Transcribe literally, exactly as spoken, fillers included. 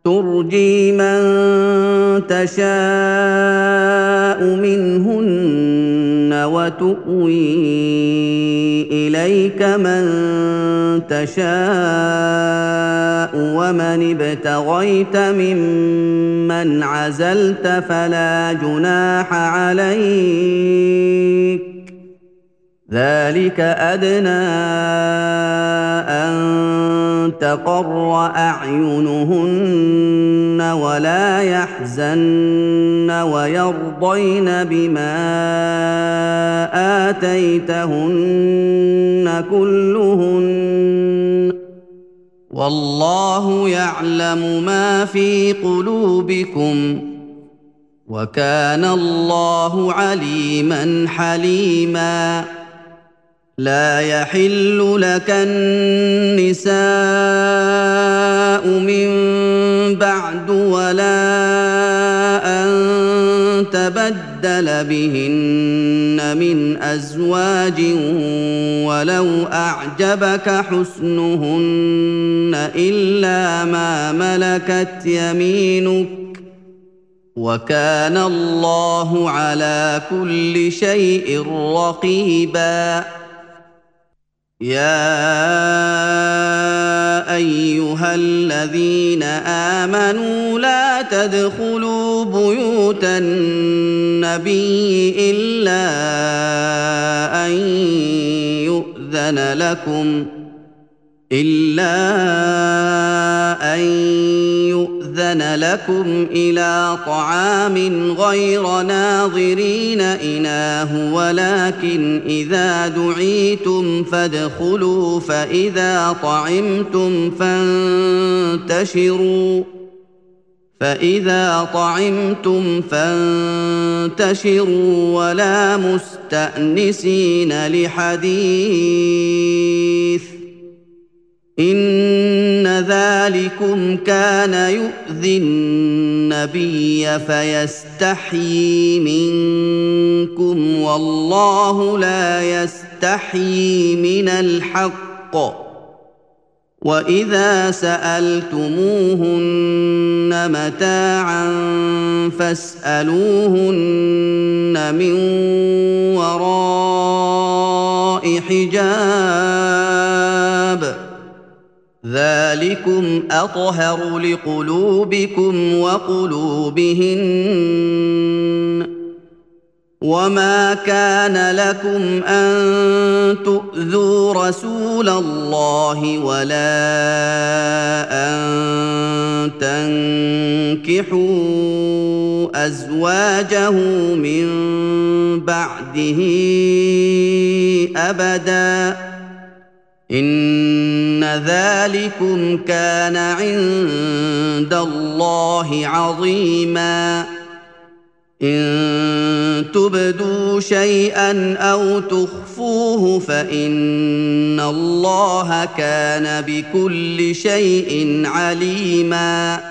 ترجي من تشاء منهن وتؤوي إليك من تشاء ومن ابتغيت ممن عزلت فلا جناح عليك ذلك أدنى أن تقر أعينهن ولا يحزن ويرضين بما آتيتهن كلهن والله يعلم ما في قلوبكم وكان الله عليما حليما لا يحل لك النساء من بعد ولا أن تبدل بهن من أزواج ولو أعجبك حسنهن إلا ما ملكت يمينك وكان الله على كل شيء رقيبا يا أيها الذين آمنوا لا تدخلوا بيوت النبي إلا أن يؤذن لكم إلا أن يؤذن لكم إلى طعام غير ناظرين إناه ولكن إذا دعيتم فادخلوا فإذا طعمتم فانتشروا فإذا طعمتم فانتشروا ولا مستأنسين لحديث إن ذلكم كان يؤذي النبي فيستحيي منكم والله لا يستحيي من الحق وإذا سألتموهن متاعا فاسألوهن من وراء حجاب ذلكم أطهر لقلوبكم وقلوبهن وما كان لكم أن تؤذوا رسول الله ولا أن تنكحوا أزواجه من بعده أبداً إن ذلكم كان عند الله عظيما إن تبدوا شيئا أو تخفوه فإن الله كان بكل شيء عليما